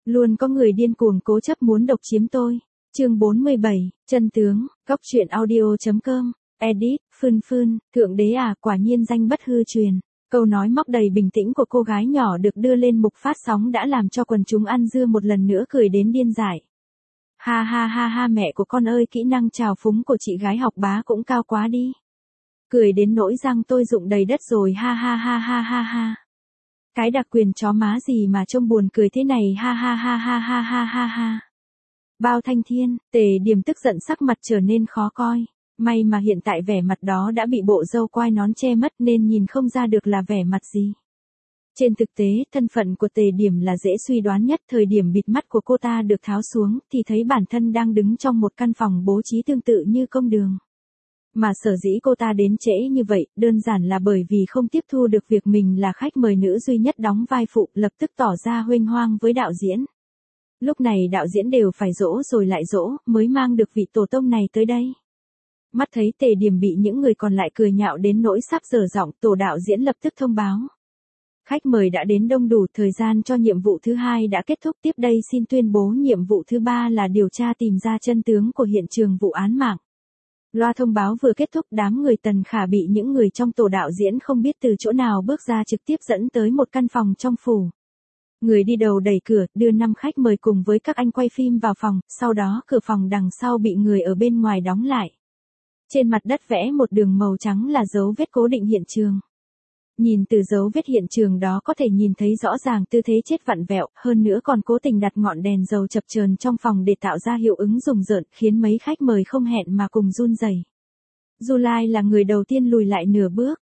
Luôn có người điên cuồng cố chấp muốn độc chiếm tôi. Chương 47, chân tướng, góc truyện audio.com, edit, thượng đế à, quả nhiên danh bất hư truyền. Câu nói móc đầy bình tĩnh của cô gái nhỏ được đưa lên mục phát sóng đã làm cho quần chúng ăn dưa một lần nữa cười đến điên dại. Ha ha ha ha, mẹ của con ơi, kỹ năng trào phúng của chị gái học bá cũng cao quá đi. Cười đến nỗi răng tôi rụng đầy đất rồi, ha ha ha ha ha ha. Cái đặc quyền chó má gì mà trông buồn cười thế này, ha ha ha ha ha ha ha ha. Bao Thanh Thiên, Tề Điềm tức giận sắc mặt trở nên khó coi. May mà hiện tại vẻ mặt đó đã bị bộ râu quai nón che mất nên nhìn không ra được là vẻ mặt gì. Trên thực tế, thân phận của Tề Điềm là dễ suy đoán nhất. Thời điểm bịt mắt của cô ta được tháo xuống thì thấy bản thân đang đứng trong một căn phòng bố trí tương tự như công đường. Mà sở dĩ cô ta đến trễ như vậy, đơn giản là bởi vì không tiếp thu được việc mình là khách mời nữ duy nhất đóng vai phụ, lập tức tỏ ra huênh hoang với đạo diễn. Lúc này đạo diễn đều phải dỗ rồi lại dỗ, mới mang được vị tổ tông này tới đây. Mắt thấy Tề Điềm bị những người còn lại cười nhạo đến nỗi sắp dở giọng, tổ đạo diễn lập tức thông báo. Khách mời đã đến đông đủ, thời gian cho nhiệm vụ thứ 2 đã kết thúc, tiếp đây xin tuyên bố nhiệm vụ thứ 3 là điều tra tìm ra chân tướng của hiện trường vụ án mạng. Loa thông báo vừa kết thúc, đám người Tần Khả bị những người trong tổ đạo diễn không biết từ chỗ nào bước ra trực tiếp dẫn tới một căn phòng trong phủ. Người đi đầu đẩy cửa, đưa 5 khách mời cùng với các anh quay phim vào phòng, sau đó cửa phòng đằng sau bị người ở bên ngoài đóng lại. Trên mặt đất vẽ một đường màu trắng là dấu vết cố định hiện trường. Nhìn từ dấu vết hiện trường đó có thể nhìn thấy rõ ràng tư thế chết vặn vẹo, hơn nữa còn cố tình đặt ngọn đèn dầu chập chờn trong phòng để tạo ra hiệu ứng rùng rợn, khiến mấy khách mời không hẹn mà cùng run rẩy. Du Lai là người đầu tiên lùi lại nửa bước,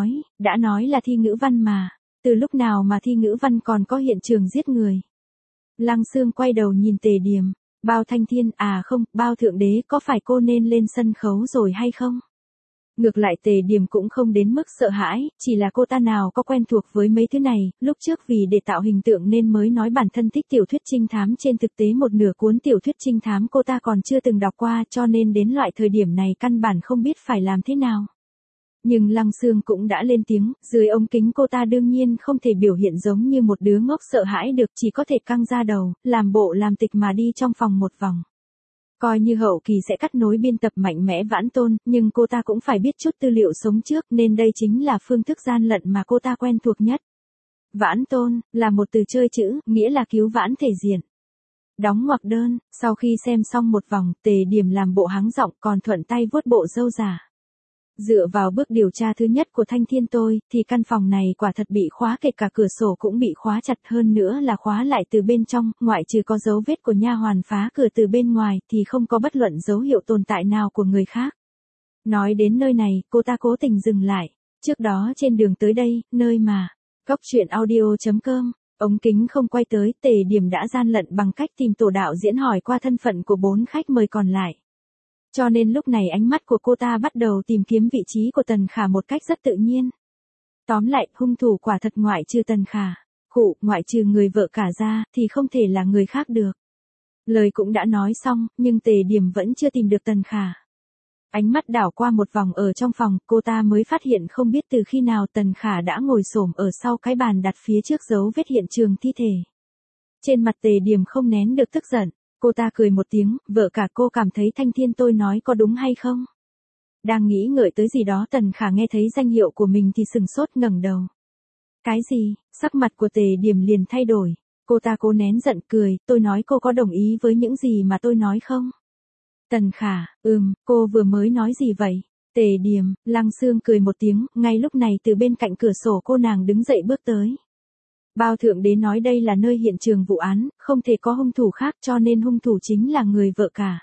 đã nói là thi ngữ văn mà, từ lúc nào mà thi ngữ văn còn có hiện trường giết người. Lăng Xương quay đầu nhìn Tề Điềm, Bao Thanh Thiên, à không, Bao thượng đế, có phải cô nên lên sân khấu rồi hay không? Ngược lại Tề Điềm cũng không đến mức sợ hãi, chỉ là cô ta nào có quen thuộc với mấy thứ này, lúc trước vì để tạo hình tượng nên mới nói bản thân thích tiểu thuyết trinh thám, trên thực tế một nửa cuốn tiểu thuyết trinh thám cô ta còn chưa từng đọc qua, cho nên đến loại thời điểm này căn bản không biết phải làm thế nào. Nhưng Lăng Xương cũng đã lên tiếng, dưới ống kính cô ta đương nhiên không thể biểu hiện giống như một đứa ngốc sợ hãi được, chỉ có thể căng ra đầu, làm bộ làm tịch mà đi trong phòng một vòng. Coi như hậu kỳ sẽ cắt nối biên tập mạnh mẽ Vãn Tôn, nhưng cô ta cũng phải biết chút tư liệu sống trước nên đây chính là phương thức gian lận mà cô ta quen thuộc nhất. Vãn Tôn, là một từ chơi chữ, nghĩa là cứu vãn thể diện. Đóng ngoặc đơn, sau khi xem xong một vòng, Tề Điềm làm bộ hắng giọng còn thuận tay vuốt bộ râu giả. Dựa vào bước điều tra thứ nhất của Thanh Thiên tôi, thì căn phòng này quả thật bị khóa, kể cả cửa sổ cũng bị khóa chặt, hơn nữa là khóa lại từ bên trong, ngoại trừ có dấu vết của nha hoàn phá cửa từ bên ngoài, thì không có bất luận dấu hiệu tồn tại nào của người khác. Nói đến nơi này, cô ta cố tình dừng lại. Trước đó trên đường tới đây, nơi mà, góc truyện audio.com, ống kính không quay tới, Tề Điềm đã gian lận bằng cách tìm tổ đạo diễn hỏi qua thân phận của 4 khách mời còn lại. Cho nên lúc này ánh mắt của cô ta bắt đầu tìm kiếm vị trí của Tần Khả một cách rất tự nhiên. Tóm lại, hung thủ quả thật ngoại trừ Tần Khả, ngoại trừ người vợ cả ra, thì không thể là người khác được. Lời cũng đã nói xong, nhưng Tề Điềm vẫn chưa tìm được Tần Khả. Ánh mắt đảo qua một vòng ở trong phòng, cô ta mới phát hiện không biết từ khi nào Tần Khả đã ngồi xổm ở sau cái bàn đặt phía trước dấu vết hiện trường thi thể. Trên mặt Tề Điềm không nén được tức giận. Cô ta cười một tiếng, vợ cả cô cảm thấy Thanh Thiên tôi nói có đúng hay không? Đang nghĩ ngợi tới gì đó, Tần Khả nghe thấy danh hiệu của mình thì sừng sốt ngẩng đầu. Cái gì? Sắc mặt của Tề Điềm liền thay đổi. Cô ta cố nén giận cười, tôi nói cô có đồng ý với những gì mà tôi nói không? Tần Khả, cô vừa mới nói gì vậy? Tề Điềm, Lăng Xương cười một tiếng, ngay lúc này từ bên cạnh cửa sổ cô nàng đứng dậy bước tới. Bao thượng đế nói đây là nơi hiện trường vụ án, không thể có hung thủ khác, cho nên hung thủ chính là người vợ cả.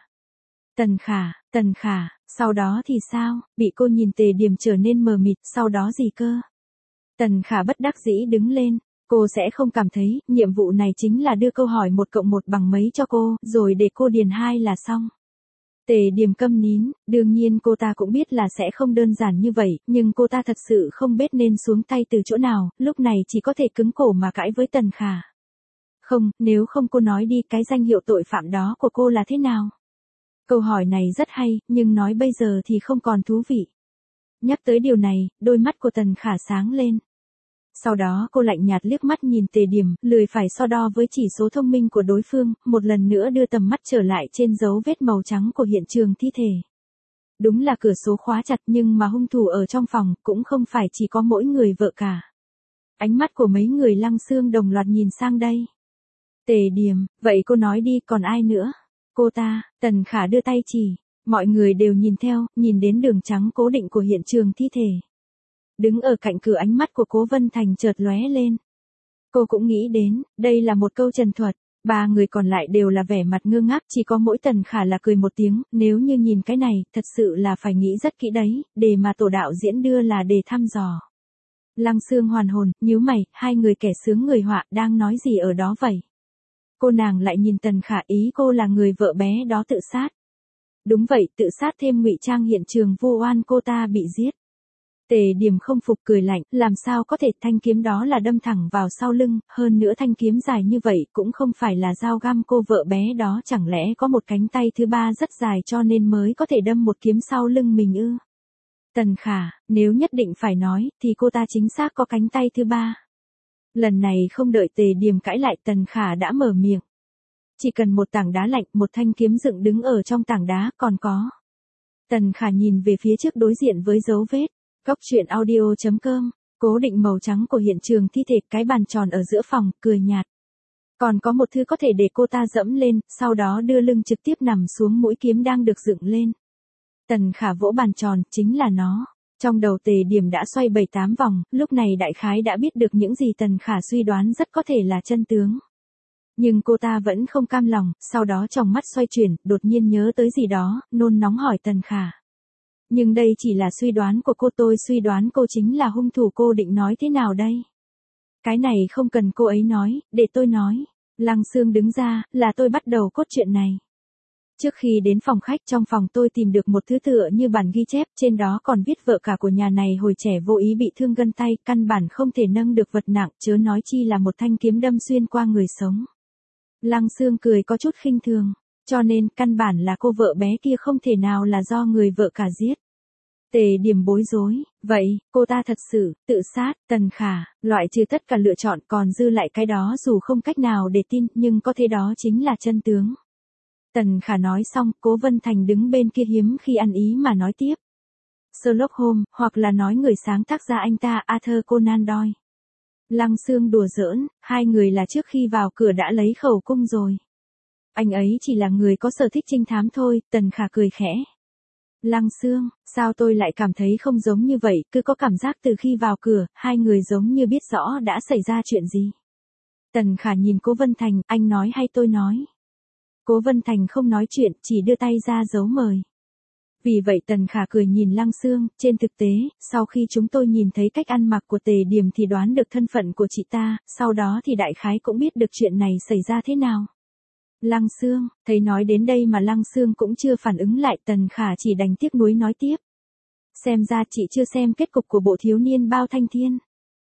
Tần Khả, sau đó thì sao? Bị cô nhìn Tề Điềm trở nên mờ mịt, sau đó gì cơ? Tần Khả bất đắc dĩ đứng lên, cô sẽ không cảm thấy, nhiệm vụ này chính là đưa câu hỏi 1 cộng 1 bằng mấy cho cô, rồi để cô điền 2 là xong. Tề Điềm câm nín, đương nhiên cô ta cũng biết là sẽ không đơn giản như vậy, nhưng cô ta thật sự không biết nên xuống tay từ chỗ nào, lúc này chỉ có thể cứng cổ mà cãi với Tần Khả. Không, nếu không cô nói đi, cái danh hiệu tội phạm đó của cô là thế nào? Câu hỏi này rất hay, nhưng nói bây giờ thì không còn thú vị. Nhắc tới điều này, đôi mắt của Tần Khả sáng lên. Sau đó cô lạnh nhạt liếc mắt nhìn Tề Điểm, lười phải so đo với chỉ số thông minh của đối phương, một lần nữa đưa tầm mắt trở lại trên dấu vết màu trắng của hiện trường thi thể. Đúng là cửa sổ khóa chặt nhưng mà hung thủ ở trong phòng cũng không phải chỉ có mỗi người vợ cả. Ánh mắt của mấy người Lăng Xương đồng loạt nhìn sang đây. Tề Điểm, vậy cô nói đi còn ai nữa? Cô ta, Tần Khả đưa tay chỉ. Mọi người đều nhìn theo, nhìn đến đường trắng cố định của hiện trường thi thể. Đứng ở cạnh cửa ánh mắt của Cố Vân Thành chợt lóe lên. Cô cũng nghĩ đến, đây là một câu trần thuật. Ba người còn lại đều là vẻ mặt ngơ ngác, chỉ có mỗi Tần Khả là cười một tiếng, nếu như nhìn cái này, thật sự là phải nghĩ rất kỹ đấy, để mà tổ đạo diễn đưa là để thăm dò. Lăng Xương hoàn hồn, nhíu mày, hai người kẻ sướng người họa đang nói gì ở đó vậy? Cô nàng lại nhìn Tần Khả, ý cô là người vợ bé đó tự sát. Đúng vậy, tự sát thêm ngụy trang hiện trường vu oan cô ta bị giết. Tề Điểm không phục cười lạnh, làm sao có thể, thanh kiếm đó là đâm thẳng vào sau lưng, hơn nữa thanh kiếm dài như vậy cũng không phải là dao găm, cô vợ bé đó chẳng lẽ có một cánh tay thứ ba rất dài cho nên mới có thể đâm một kiếm sau lưng mình ư? Tần Khả, nếu nhất định phải nói, thì cô ta chính xác có cánh tay thứ ba. Lần này không đợi Tề Điểm cãi lại, Tần Khả đã mở miệng. Chỉ cần một tảng đá lạnh, một thanh kiếm dựng đứng ở trong tảng đá, còn có. Tần Khả nhìn về phía trước đối diện với dấu vết. Góc truyện audio.com, cố định màu trắng của hiện trường thi thể, cái bàn tròn ở giữa phòng, cười nhạt. Còn có một thứ có thể để cô ta dẫm lên, sau đó đưa lưng trực tiếp nằm xuống, mũi kiếm đang được dựng lên. Tần Khả vỗ bàn tròn, chính là nó. Trong đầu Tề Điểm đã xoay 7-8 vòng, lúc này đại khái đã biết được những gì Tần Khả suy đoán rất có thể là chân tướng. Nhưng cô ta vẫn không cam lòng, sau đó trong mắt xoay chuyển, đột nhiên nhớ tới gì đó, nôn nóng hỏi Tần Khả. Nhưng đây chỉ là suy đoán của cô, tôi suy đoán cô chính là hung thủ, cô định nói thế nào đây? Cái này không cần cô ấy nói, để tôi nói. Lăng Xương đứng ra, là tôi bắt đầu cốt truyện này. Trước khi đến phòng khách, trong phòng tôi tìm được một thứ tựa như bản ghi chép, trên đó còn viết vợ cả của nhà này hồi trẻ vô ý bị thương gân tay, căn bản không thể nâng được vật nặng, chớ nói chi là một thanh kiếm đâm xuyên qua người sống. Lăng Xương cười có chút khinh thường. Cho nên, căn bản là cô vợ bé kia không thể nào là do người vợ cả giết. Tề Điểm bối rối, vậy, cô ta thật sự, tự sát, Tần Khả, loại trừ tất cả lựa chọn còn dư lại cái đó dù không cách nào để tin, nhưng có thể đó chính là chân tướng. Tần Khả nói xong, Cố Vân Thành đứng bên kia hiếm khi ăn ý mà nói tiếp. Sherlock Holmes, hoặc là nói người sáng tác ra anh ta, Arthur Conan Doyle. Lăng Xương đùa giỡn, hai người là trước khi vào cửa đã lấy khẩu cung rồi. Anh ấy chỉ là người có sở thích trinh thám thôi, Tần Khả cười khẽ. Lăng Xương, sao tôi lại cảm thấy không giống như vậy, cứ có cảm giác từ khi vào cửa, hai người giống như biết rõ đã xảy ra chuyện gì. Tần Khả nhìn Cố Vân Thành, anh nói hay tôi nói? Cố Vân Thành không nói chuyện, chỉ đưa tay ra dấu mời. Vì vậy Tần Khả cười nhìn Lăng Xương, trên thực tế, sau khi chúng tôi nhìn thấy cách ăn mặc của Tề Điểm thì đoán được thân phận của chị ta, sau đó thì đại khái cũng biết được chuyện này xảy ra thế nào. Lăng Xương, thấy nói đến đây mà Lăng Xương cũng chưa phản ứng lại, Tần Khả chỉ đành tiếc nuối nói tiếp. Xem ra chị chưa xem kết cục của bộ thiếu niên bao thanh thiên.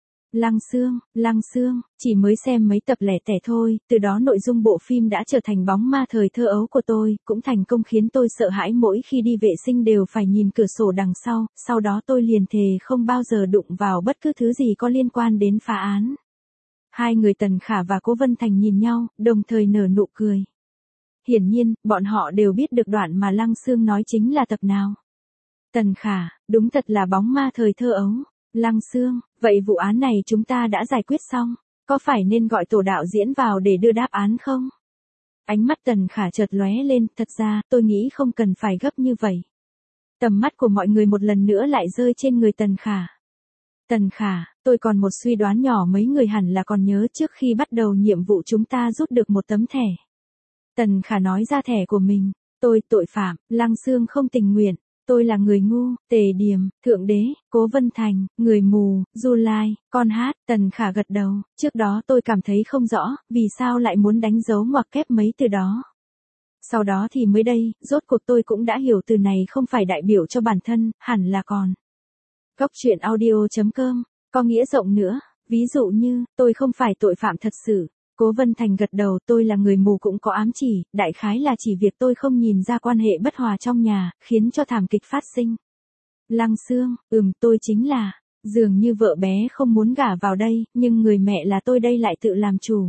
Lăng Xương, chỉ mới xem mấy tập lẻ tẻ thôi, từ đó nội dung bộ phim đã trở thành bóng ma thời thơ ấu của tôi, cũng thành công khiến tôi sợ hãi, mỗi khi đi vệ sinh đều phải nhìn cửa sổ đằng sau đó tôi liền thề không bao giờ đụng vào bất cứ thứ gì có liên quan đến phá án. Hai người Tần Khả và Cố Vân Thành nhìn nhau, đồng thời nở nụ cười. Hiển nhiên, bọn họ đều biết được đoạn mà Lăng Xương nói chính là tập nào. Tần Khả, đúng thật là bóng ma thời thơ ấu. Lăng Xương, vậy vụ án này chúng ta đã giải quyết xong, có phải nên gọi tổ đạo diễn vào để đưa đáp án không? Ánh mắt Tần Khả chợt lóe lên, thật ra, tôi nghĩ không cần phải gấp như vậy. Tầm mắt của mọi người một lần nữa lại rơi trên người Tần Khả. Tần Khả, tôi còn một suy đoán nhỏ, mấy người hẳn là còn nhớ trước khi bắt đầu nhiệm vụ chúng ta rút được một tấm thẻ. Tần Khả nói ra thẻ của mình, tôi tội phạm, Lăng Xương không tình nguyện, tôi là người ngu, Tề Điểm, Thượng Đế, Cố Vân Thành, người mù, Du Lai, con hát, Tần Khả gật đầu, trước đó tôi cảm thấy không rõ, vì sao lại muốn đánh dấu ngoặc kép mấy từ đó. Sau đó thì mới đây, rốt cuộc tôi cũng đã hiểu từ này không phải đại biểu cho bản thân, hẳn là còn. Góc truyện audio.com, có nghĩa rộng nữa, ví dụ như, tôi không phải tội phạm thật sự. Cố Vân Thành gật đầu, tôi là người mù cũng có ám chỉ, đại khái là chỉ việc tôi không nhìn ra quan hệ bất hòa trong nhà, khiến cho thảm kịch phát sinh. Lăng Xương, tôi chính là. Dường như vợ bé không muốn gả vào đây, nhưng người mẹ là tôi đây lại tự làm chủ.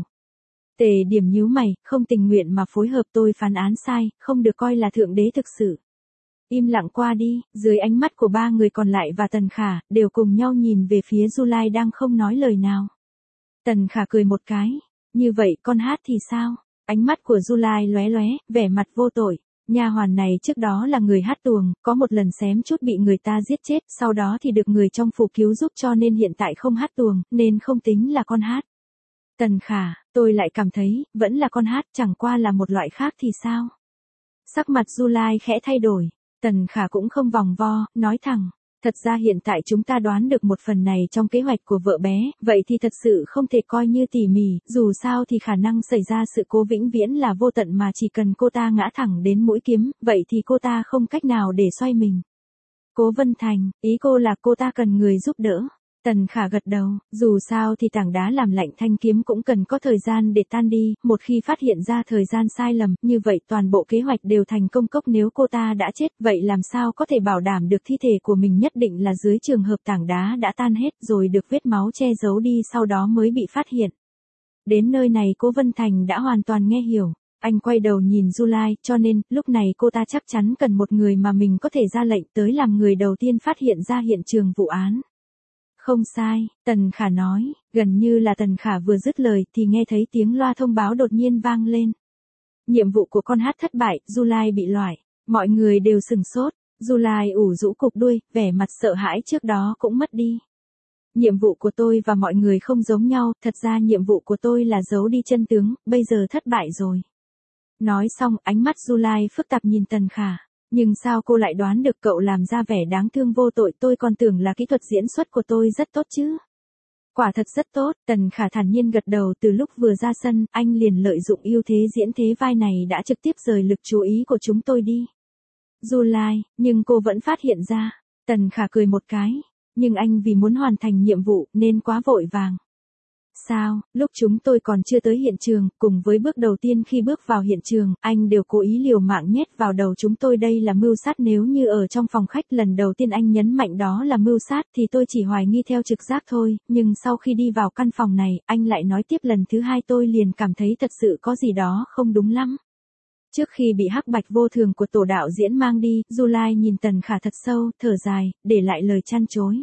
Tề Điểm nhíu mày, không tình nguyện mà phối hợp tôi phán án sai, không được coi là thượng đế thực sự. Im lặng qua đi, dưới ánh mắt của ba người còn lại và Tần Khả, đều cùng nhau nhìn về phía July đang không nói lời nào. Tần Khả cười một cái, như vậy con hát thì sao? Ánh mắt của July lóe lóe, vẻ mặt vô tội. Nha hoàn này trước đó là người hát tuồng, có một lần xém chút bị người ta giết chết, sau đó thì được người trong phủ cứu giúp cho nên hiện tại không hát tuồng, nên không tính là con hát. Tần Khả, tôi lại cảm thấy, vẫn là con hát, chẳng qua là một loại khác thì sao? Sắc mặt July khẽ thay đổi, Tần Khả cũng không vòng vo, nói thẳng. Thật ra hiện tại chúng ta đoán được một phần này trong kế hoạch của vợ bé, vậy thì thật sự không thể coi như tỉ mỉ, dù sao thì khả năng xảy ra sự cố vĩnh viễn là vô tận mà chỉ cần cô ta ngã thẳng đến mũi kiếm, vậy thì cô ta không cách nào để xoay mình. Cố Vân Thành, ý cô là cô ta cần người giúp đỡ. Tần Khả gật đầu, dù sao thì tảng đá làm lạnh thanh kiếm cũng cần có thời gian để tan đi, một khi phát hiện ra thời gian sai lầm, như vậy toàn bộ kế hoạch đều thành công cốc. Nếu cô ta đã chết, vậy làm sao có thể bảo đảm được thi thể của mình nhất định là dưới trường hợp tảng đá đã tan hết rồi được vết máu che giấu đi sau đó mới bị phát hiện. Đến nơi này Cố Vân Thành đã hoàn toàn nghe hiểu. Anh quay đầu nhìn July, cho nên, lúc này cô ta chắc chắn cần một người mà mình có thể ra lệnh tới làm người đầu tiên phát hiện ra hiện trường vụ án. Không sai, Tần Khả nói, gần như là Tần Khả vừa dứt lời thì nghe thấy tiếng loa thông báo đột nhiên vang lên. Nhiệm vụ của con hát thất bại, July bị loại. Mọi người đều sừng sốt, July ủ rũ cục đuôi, vẻ mặt sợ hãi trước đó cũng mất đi. Nhiệm vụ của tôi và mọi người không giống nhau, thật ra nhiệm vụ của tôi là giấu đi chân tướng, bây giờ thất bại rồi. Nói xong, ánh mắt July phức tạp nhìn Tần Khả. Nhưng sao cô lại đoán được cậu làm ra vẻ đáng thương vô tội, tôi còn tưởng là kỹ thuật diễn xuất của tôi rất tốt chứ. Quả thật rất tốt, Tần Khả thản nhiên gật đầu. Từ lúc vừa ra sân, anh liền lợi dụng ưu thế diễn thế vai này đã trực tiếp rời lực chú ý của chúng tôi đi. July, nhưng cô vẫn phát hiện ra. Tần Khả cười một cái, nhưng anh vì muốn hoàn thành nhiệm vụ nên quá vội vàng. Sao, lúc chúng tôi còn chưa tới hiện trường, cùng với bước đầu tiên khi bước vào hiện trường, anh đều cố ý liều mạng nhét vào đầu chúng tôi đây là mưu sát. Nếu như ở trong phòng khách lần đầu tiên anh nhấn mạnh đó là mưu sát thì tôi chỉ hoài nghi theo trực giác thôi, nhưng sau khi đi vào căn phòng này, anh lại nói tiếp lần thứ hai tôi liền cảm thấy thật sự có gì đó không đúng lắm. Trước khi bị hắc bạch vô thường của tổ đạo diễn mang đi, July nhìn Tần Khả thật sâu, thở dài, để lại lời chăn chối.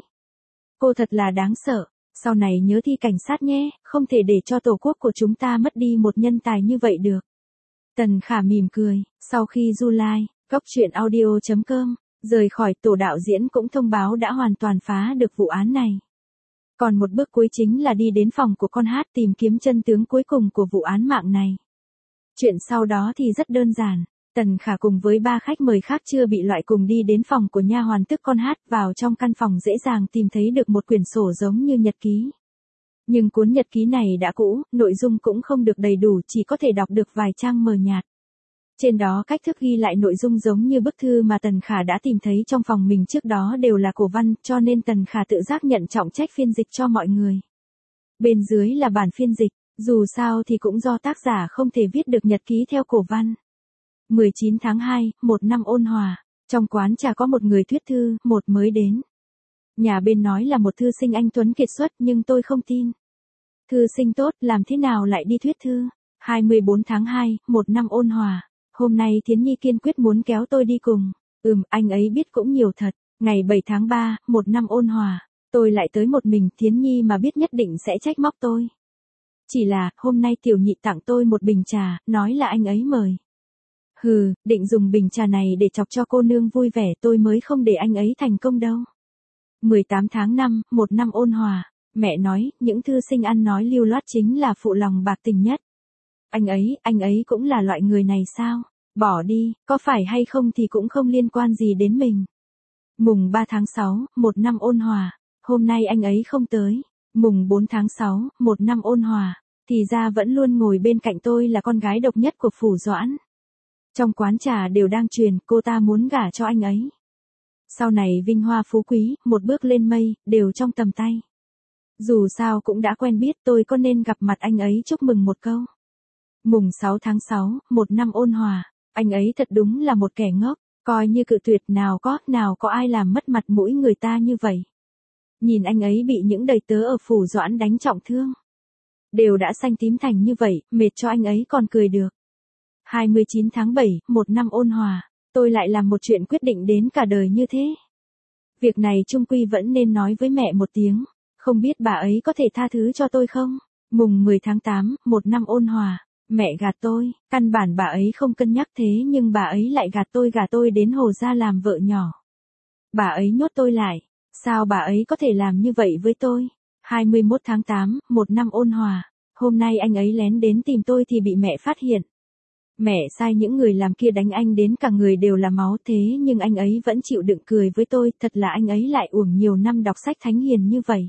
Cô thật là đáng sợ. Sau này nhớ thi cảnh sát nhé, không thể để cho tổ quốc của chúng ta mất đi một nhân tài như vậy được. Tần Khả mỉm cười, sau khi July, Cốc.audio.com, rời khỏi tổ đạo diễn cũng thông báo đã hoàn toàn phá được vụ án này. Còn một bước cuối chính là đi đến phòng của con hát tìm kiếm chân tướng cuối cùng của vụ án mạng này. Chuyện sau đó thì rất đơn giản. Tần Khả cùng với ba khách mời khác chưa bị loại cùng đi đến phòng của nha hoàn tức con hát, vào trong căn phòng dễ dàng tìm thấy được một quyển sổ giống như nhật ký. Nhưng cuốn nhật ký này đã cũ, nội dung cũng không được đầy đủ, chỉ có thể đọc được vài trang mờ nhạt. Trên đó cách thức ghi lại nội dung giống như bức thư mà Tần Khả đã tìm thấy trong phòng mình trước đó đều là cổ văn, cho nên Tần Khả tự giác nhận trọng trách phiên dịch cho mọi người. Bên dưới là bản phiên dịch, dù sao thì cũng do tác giả không thể viết được nhật ký theo cổ văn. 19 tháng 2, một năm ôn hòa, trong quán trà có một người thuyết thư, một mới đến. Nhà bên nói là một thư sinh anh tuấn kiệt xuất nhưng tôi không tin. Thư sinh tốt, làm thế nào lại đi thuyết thư? 24 tháng 2, một năm ôn hòa, hôm nay Thiến Nhi kiên quyết muốn kéo tôi đi cùng. Anh ấy biết cũng nhiều thật. Ngày 7 tháng 3, một năm ôn hòa, tôi lại tới một mình, Thiến Nhi mà biết nhất định sẽ trách móc tôi. Chỉ là, hôm nay tiểu nhị tặng tôi một bình trà, nói là anh ấy mời. Định dùng bình trà này để chọc cho cô nương vui vẻ, tôi mới không để anh ấy thành công đâu. 18 tháng 5, một năm ôn hòa, mẹ nói, những thư sinh ăn nói lưu loát chính là phụ lòng bạc tình nhất. Anh ấy cũng là loại người này sao? Bỏ đi, có phải hay không thì cũng không liên quan gì đến mình. Mùng 3 tháng 6, một năm ôn hòa, hôm nay anh ấy không tới. Mùng 4 tháng 6, một năm ôn hòa, thì ra vẫn luôn ngồi bên cạnh tôi là con gái độc nhất của phủ Doãn. Trong quán trà đều đang truyền, cô ta muốn gả cho anh ấy. Sau này vinh hoa phú quý, một bước lên mây, đều trong tầm tay. Dù sao cũng đã quen biết, tôi có nên gặp mặt anh ấy chúc mừng một câu. Mùng 6 tháng 6, một năm ôn hòa, anh ấy thật đúng là một kẻ ngốc, coi như cự tuyệt, nào có ai làm mất mặt mũi người ta như vậy. Nhìn anh ấy bị những đầy tớ ở Phủ Doãn đánh trọng thương. Đều đã xanh tím thành như vậy, mệt cho anh ấy còn cười được. 29 tháng 7, một năm ôn hòa, tôi lại làm một chuyện quyết định đến cả đời như thế. Việc này chung quy vẫn nên nói với mẹ một tiếng, không biết bà ấy có thể tha thứ cho tôi không? Mùng 10 tháng 8, một năm ôn hòa, mẹ gạt tôi, căn bản bà ấy không cân nhắc thế nhưng bà ấy lại gạt tôi đến Hồ Gia làm vợ nhỏ. Bà ấy nhốt tôi lại, sao bà ấy có thể làm như vậy với tôi? 21 tháng 8, một năm ôn hòa, hôm nay anh ấy lén đến tìm tôi thì bị mẹ phát hiện. Mẹ sai những người làm kia đánh anh đến cả người đều là máu thế nhưng anh ấy vẫn chịu đựng cười với tôi, thật là anh ấy lại uổng nhiều năm đọc sách thánh hiền như vậy.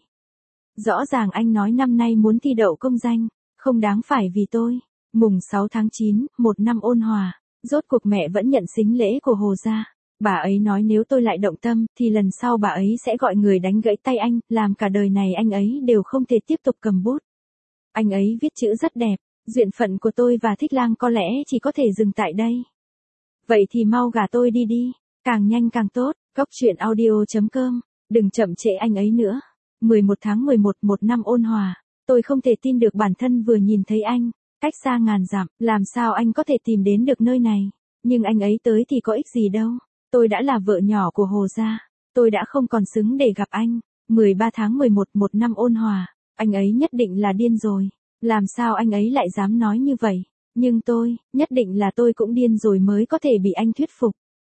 Rõ ràng anh nói năm nay muốn thi đậu công danh, không đáng phải vì tôi. Mùng 6 tháng 9, một năm ôn hòa, rốt cuộc mẹ vẫn nhận sính lễ của Hồ Gia. Bà ấy nói nếu tôi lại động tâm thì lần sau bà ấy sẽ gọi người đánh gãy tay anh, làm cả đời này anh ấy đều không thể tiếp tục cầm bút. Anh ấy viết chữ rất đẹp, duyên phận của tôi và Thích Lang có lẽ chỉ có thể dừng tại đây. Vậy thì mau gả tôi đi, càng nhanh càng tốt. Goctruyện.audio.com, đừng chậm trễ anh ấy nữa. 11 tháng 11, một năm ôn hòa, tôi không thể tin được bản thân vừa nhìn thấy anh, cách xa ngàn dặm, làm sao anh có thể tìm đến được nơi này, nhưng anh ấy tới thì có ích gì đâu, tôi đã là vợ nhỏ của Hồ Gia, tôi đã không còn xứng để gặp anh. 13 tháng 11, một năm ôn hòa, anh ấy nhất định là điên rồi, làm sao anh ấy lại dám nói như vậy, nhưng tôi, nhất định là tôi cũng điên rồi mới có thể bị anh thuyết phục.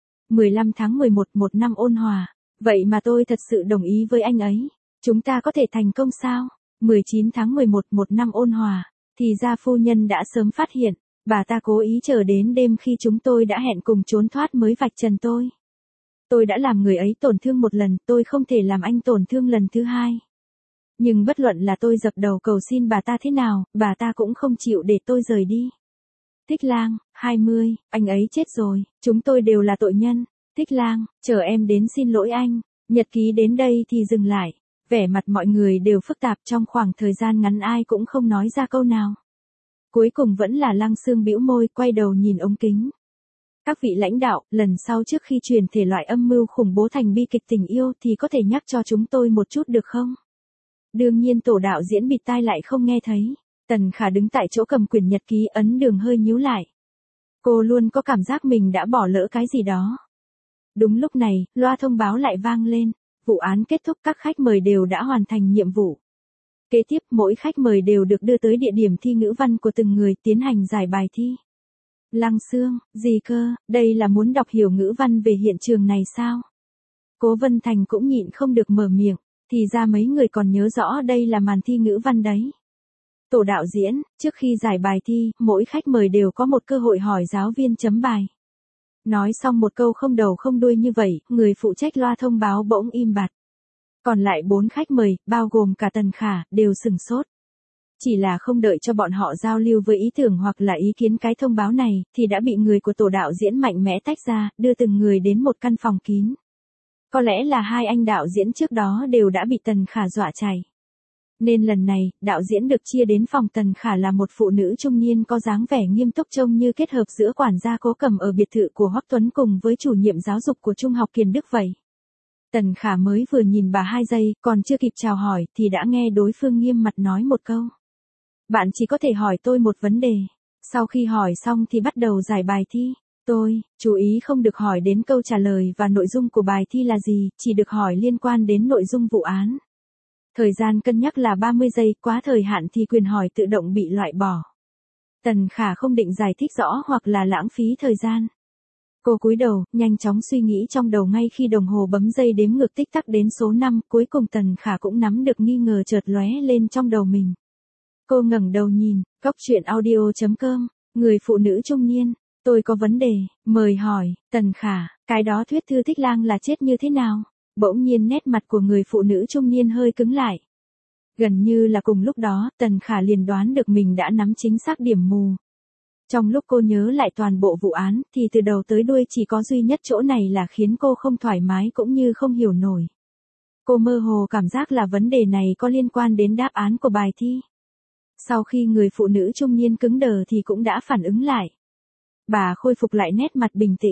15 tháng 11, một năm ôn hòa, vậy mà tôi thật sự đồng ý với anh ấy. Chúng ta có thể thành công sao? 19 tháng 11, một năm ôn hòa, thì ra phu nhân đã sớm phát hiện, bà ta cố ý chờ đến đêm khi chúng tôi đã hẹn cùng trốn thoát mới vạch trần tôi. Tôi đã làm người ấy tổn thương một lần, tôi không thể làm anh tổn thương lần thứ hai. Nhưng bất luận là tôi dập đầu cầu xin bà ta thế nào, bà ta cũng không chịu để tôi rời đi. Thích Lang, 20, anh ấy chết rồi, chúng tôi đều là tội nhân. Thích Lang, chờ em đến xin lỗi anh. Nhật ký đến đây thì dừng lại. Vẻ mặt mọi người đều phức tạp, trong khoảng thời gian ngắn ai cũng không nói ra câu nào. Cuối cùng vẫn là Lăng Sương bĩu môi, quay đầu nhìn ống kính. Các vị lãnh đạo, lần sau trước khi chuyển thể loại âm mưu khủng bố thành bi kịch tình yêu thì có thể nhắc cho chúng tôi một chút được không? Đương nhiên tổ đạo diễn bịt tai lại không nghe thấy. Tần Khả đứng tại chỗ cầm quyển nhật ký, ấn đường hơi nhíu lại. Cô luôn có cảm giác mình đã bỏ lỡ cái gì đó. Đúng lúc này, loa thông báo lại vang lên. Vụ án kết thúc, các khách mời đều đã hoàn thành nhiệm vụ. Kế tiếp, mỗi khách mời đều được đưa tới địa điểm thi ngữ văn của từng người tiến hành giải bài thi. Lăng Sương, gì cơ, đây là muốn đọc hiểu ngữ văn về hiện trường này sao? Cố Vân Thành cũng nhịn không được mở miệng, thì ra mấy người còn nhớ rõ đây là màn thi ngữ văn đấy. Tổ đạo diễn, trước khi giải bài thi, mỗi khách mời đều có một cơ hội hỏi giáo viên chấm bài. Nói xong một câu không đầu không đuôi như vậy, người phụ trách loa thông báo bỗng im bặt. Còn lại 4 khách mời, bao gồm cả Tần Khả, đều sửng sốt. Chỉ là không đợi cho bọn họ giao lưu với ý tưởng hoặc là ý kiến cái thông báo này, thì đã bị người của tổ đạo diễn mạnh mẽ tách ra, đưa từng người đến một căn phòng kín. Có lẽ là hai anh đạo diễn trước đó đều đã bị Tần Khả dọa chạy. Nên lần này, đạo diễn được chia đến phòng. Tần Khả là một phụ nữ trung niên có dáng vẻ nghiêm túc, trông như kết hợp giữa quản gia Cố Cầm ở biệt thự của Hoắc Tuấn cùng với chủ nhiệm giáo dục của Trung học Kiền Đức vậy. Tần Khả mới vừa nhìn bà 2 giây, còn chưa kịp chào hỏi, thì đã nghe đối phương nghiêm mặt nói một câu. Bạn chỉ có thể hỏi tôi một vấn đề. Sau khi hỏi xong thì bắt đầu giải bài thi. Tôi, chú ý không được hỏi đến câu trả lời và nội dung của bài thi là gì, chỉ được hỏi liên quan đến nội dung vụ án. Thời gian cân nhắc là 30 giây, quá thời hạn thì quyền hỏi tự động bị loại bỏ. Tần Khả không định giải thích rõ hoặc là lãng phí thời gian. Cô cúi đầu, nhanh chóng suy nghĩ trong đầu ngay khi đồng hồ bấm giây đếm ngược tích tắc đến số 5, cuối cùng Tần Khả cũng nắm được nghi ngờ chợt lóe lên trong đầu mình. Cô ngẩng đầu nhìn, Goctruyện.audio.com, người phụ nữ trung niên, tôi có vấn đề, mời hỏi. Tần Khả, cái đó thuyết thư Thích Lang là chết như thế nào? Bỗng nhiên nét mặt của người phụ nữ trung niên hơi cứng lại. Gần như là cùng lúc đó, Tần Khả liền đoán được mình đã nắm chính xác điểm mù. Trong lúc cô nhớ lại toàn bộ vụ án, thì từ đầu tới đuôi chỉ có duy nhất chỗ này là khiến cô không thoải mái cũng như không hiểu nổi. Cô mơ hồ cảm giác là vấn đề này có liên quan đến đáp án của bài thi. Sau khi người phụ nữ trung niên cứng đờ thì cũng đã phản ứng lại. Bà khôi phục lại nét mặt bình tĩnh.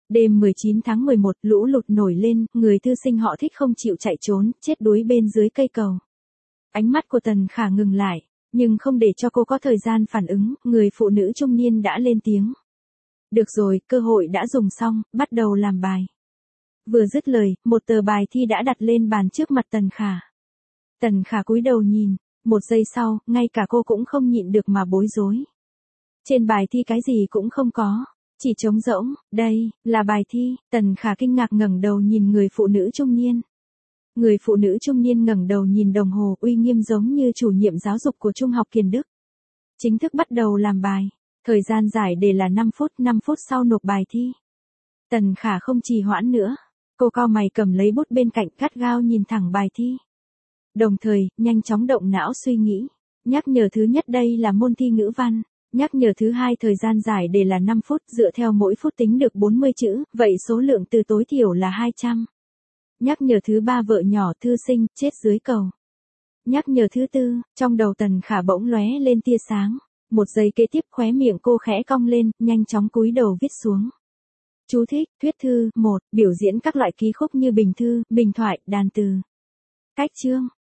Đêm 19 tháng 11, lũ lụt nổi lên, người thư sinh họ Thích không chịu chạy trốn, chết đuối bên dưới cây cầu. Ánh mắt của Tần Khả ngừng lại, nhưng không để cho cô có thời gian phản ứng, người phụ nữ trung niên đã lên tiếng. Được rồi, cơ hội đã dùng xong, bắt đầu làm bài. Vừa dứt lời, một tờ bài thi đã đặt lên bàn trước mặt Tần Khả. Tần Khả cúi đầu nhìn, một giây sau, ngay cả cô cũng không nhịn được mà bối rối. Trên bài thi cái gì cũng không có, chỉ trống rỗng, đây, là bài thi. Tần Khả kinh ngạc ngẩng đầu nhìn người phụ nữ trung niên. Người phụ nữ trung niên ngẩng đầu nhìn đồng hồ uy nghiêm giống như chủ nhiệm giáo dục của Trung học Kiền Đức. Chính thức bắt đầu làm bài. Thời gian giải đề là 5 phút sau nộp bài thi. Tần Khả không trì hoãn nữa. Cô cau mày cầm lấy bút bên cạnh gắt gao nhìn thẳng bài thi. Đồng thời, nhanh chóng động não suy nghĩ. Nhắc nhở thứ nhất đây là môn thi ngữ văn. Nhắc nhở thứ hai thời gian giải đề là 5 phút, dựa theo mỗi phút tính được 40 chữ, vậy số lượng từ tối thiểu là 200. Nhắc nhở thứ ba vợ nhỏ thư sinh, chết dưới cầu. Nhắc nhở thứ tư, trong đầu Tần Khả bỗng lóe lên tia sáng. Một giây kế tiếp khóe miệng cô khẽ cong lên, nhanh chóng cúi đầu viết xuống. Chú thích, thuyết thư, 1, biểu diễn các loại ký khúc như bình thư, bình thoại, đàn từ. Cách chương,